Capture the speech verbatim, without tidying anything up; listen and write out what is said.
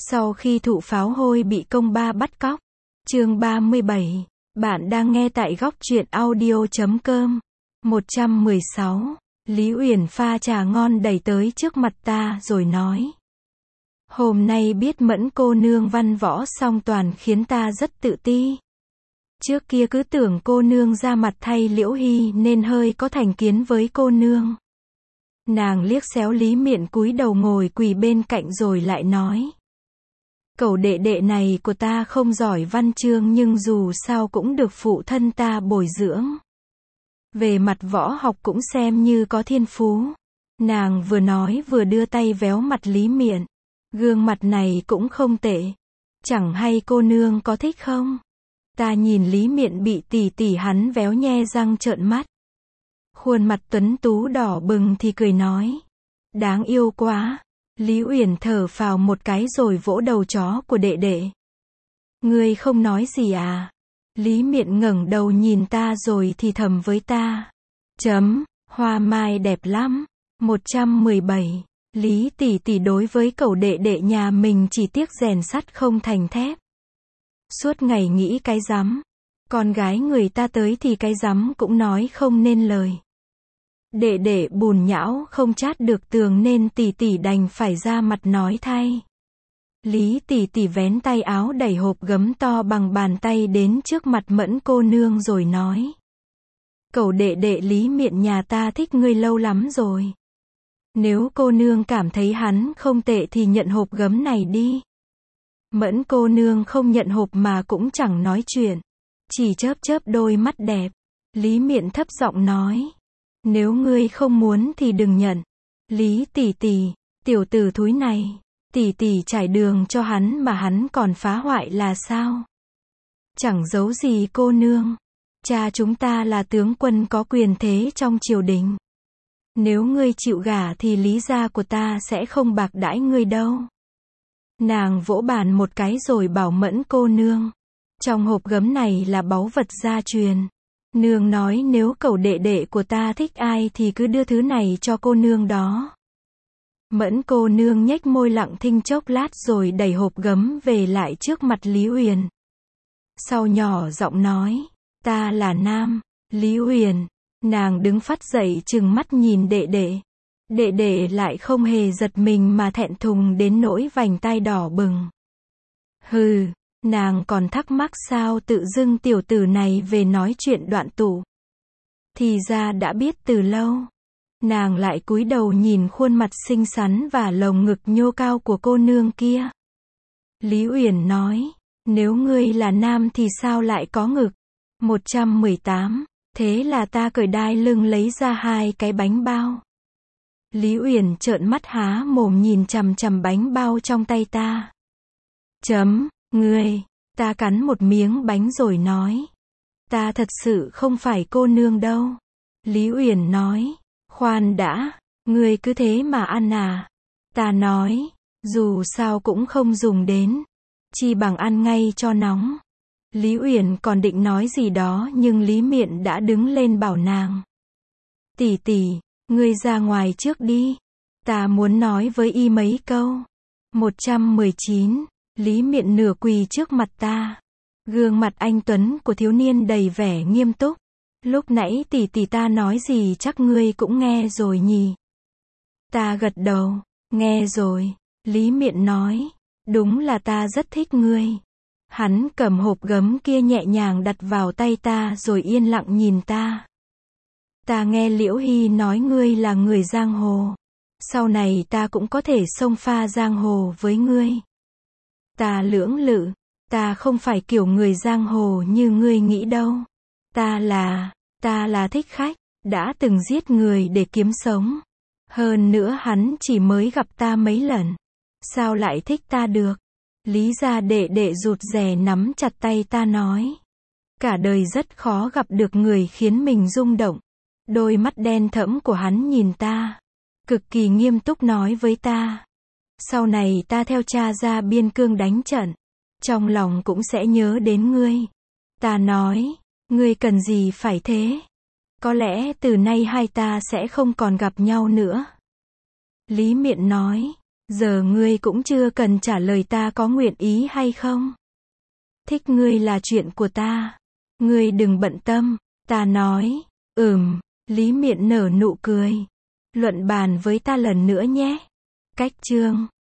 Sau khi thụ pháo hôi bị công ba bắt cóc. Chương ba mươi bảy. Bạn đang nghe tại góc truyện audio chấm com. một trăm mười sáu. Lý Uyển pha trà ngon đẩy tới trước mặt ta rồi nói. Hôm nay biết Mẫn cô nương văn võ song toàn khiến ta rất tự ti. Trước kia cứ tưởng cô nương ra mặt thay Liễu Hy nên hơi có thành kiến với cô nương. Nàng liếc xéo Lý Miện cúi đầu ngồi quỳ bên cạnh rồi lại nói. Cậu đệ đệ này của ta không giỏi văn chương nhưng dù sao cũng được phụ thân ta bồi dưỡng. Về mặt võ học cũng xem như có thiên phú. Nàng vừa nói vừa đưa tay véo mặt Lý Miện. Gương mặt này cũng không tệ. Chẳng hay cô nương có thích không? Ta nhìn Lý Miện bị tỷ tỷ hắn véo nhe răng trợn mắt. Khuôn mặt tuấn tú đỏ bừng thì cười nói. Đáng yêu quá. Lý Uyển thở phào một cái rồi vỗ đầu chó của đệ đệ. Ngươi không nói gì à? Lý Miện ngẩng đầu nhìn ta rồi thì thầm với ta. Chấm, hoa mai đẹp lắm. một trăm mười bảy. Lý tỷ tỷ đối với cậu đệ đệ nhà mình chỉ tiếc rèn sắt không thành thép. Suốt ngày nghĩ cái rắm. Con gái người ta tới thì cái rắm cũng nói không nên lời. Đệ đệ bùn nhão không chát được tường nên tỷ tỷ đành phải ra mặt nói thay. Lý tỷ tỷ vén tay áo đẩy hộp gấm to bằng bàn tay đến trước mặt Mẫn cô nương rồi nói. Cậu đệ đệ Lý Miện nhà ta thích ngươi lâu lắm rồi. Nếu cô nương cảm thấy hắn không tệ thì nhận hộp gấm này đi. Mẫn cô nương không nhận hộp mà cũng chẳng nói chuyện. Chỉ chớp chớp đôi mắt đẹp. Lý Miện thấp giọng nói. Nếu ngươi không muốn thì đừng nhận. Lý tỷ tỷ, tiểu tử thúi này, tỷ tỷ trải đường cho hắn mà hắn còn phá hoại là sao? Chẳng giấu gì cô nương. Cha chúng ta là tướng quân có quyền thế trong triều đình. Nếu ngươi chịu gả thì Lý gia của ta sẽ không bạc đãi ngươi đâu. Nàng vỗ bàn một cái rồi bảo Mẫn cô nương. Trong hộp gấm này là báu vật gia truyền. Nương nói nếu cậu đệ đệ của ta thích ai thì cứ đưa thứ này cho cô nương đó. Mẫn cô nương nhếch môi lặng thinh chốc lát rồi đẩy hộp gấm về lại trước mặt Lý Uyển. Sau nhỏ giọng nói, ta là nam, Lý Uyển. Nàng đứng phắt dậy trừng mắt nhìn đệ đệ. Đệ đệ lại không hề giật mình mà thẹn thùng đến nỗi vành tai đỏ bừng. Hừ. Nàng còn thắc mắc sao tự dưng tiểu tử này về nói chuyện đoạn tụ. Thì ra đã biết từ lâu. Nàng lại cúi đầu nhìn khuôn mặt xinh xắn và lồng ngực nhô cao của cô nương kia. Lý Uyển nói, nếu ngươi là nam thì sao lại có ngực? một trăm mười tám. Thế là ta cởi đai lưng lấy ra hai cái bánh bao. Lý Uyển trợn mắt há mồm nhìn chằm chằm bánh bao trong tay ta. Chấm. Ngươi, ta cắn một miếng bánh rồi nói. Ta thật sự không phải cô nương đâu. Lý Uyển nói, khoan đã, ngươi cứ thế mà ăn à. Ta nói, dù sao cũng không dùng đến. Chi bằng ăn ngay cho nóng. Lý Uyển còn định nói gì đó nhưng Lý Miện đã đứng lên bảo nàng. Tỷ tỷ, ngươi ra ngoài trước đi. Ta muốn nói với y mấy câu. một trăm mười chín. Lý Miện nửa quỳ trước mặt ta. Gương mặt anh tuấn của thiếu niên đầy vẻ nghiêm túc. Lúc nãy tỷ tỷ ta nói gì chắc ngươi cũng nghe rồi nhỉ? Ta gật đầu. Nghe rồi. Lý Miện nói. Đúng là ta rất thích ngươi. Hắn cầm hộp gấm kia nhẹ nhàng đặt vào tay ta rồi yên lặng nhìn ta. Ta nghe Liễu Hy nói ngươi là người giang hồ. Sau này ta cũng có thể xông pha giang hồ với ngươi. Ta lưỡng lự, ta không phải kiểu người giang hồ như ngươi nghĩ đâu. Ta là, ta là thích khách, đã từng giết người để kiếm sống. Hơn nữa hắn chỉ mới gặp ta mấy lần. Sao lại thích ta được? Lý gia đệ đệ rụt rè nắm chặt tay ta nói. Cả đời rất khó gặp được người khiến mình rung động. Đôi mắt đen thẫm của hắn nhìn ta. Cực kỳ nghiêm túc nói với ta. Sau này ta theo cha ra biên cương đánh trận. Trong lòng cũng sẽ nhớ đến ngươi. Ta nói, ngươi cần gì phải thế? Có lẽ từ nay hai ta sẽ không còn gặp nhau nữa. Lý Miện nói, Giờ ngươi cũng chưa cần trả lời ta có nguyện ý hay không. Thích ngươi là chuyện của ta. Ngươi đừng bận tâm. Ta nói, ừm, Lý Miện nở nụ cười. Luận bàn với ta lần nữa nhé. Cách chương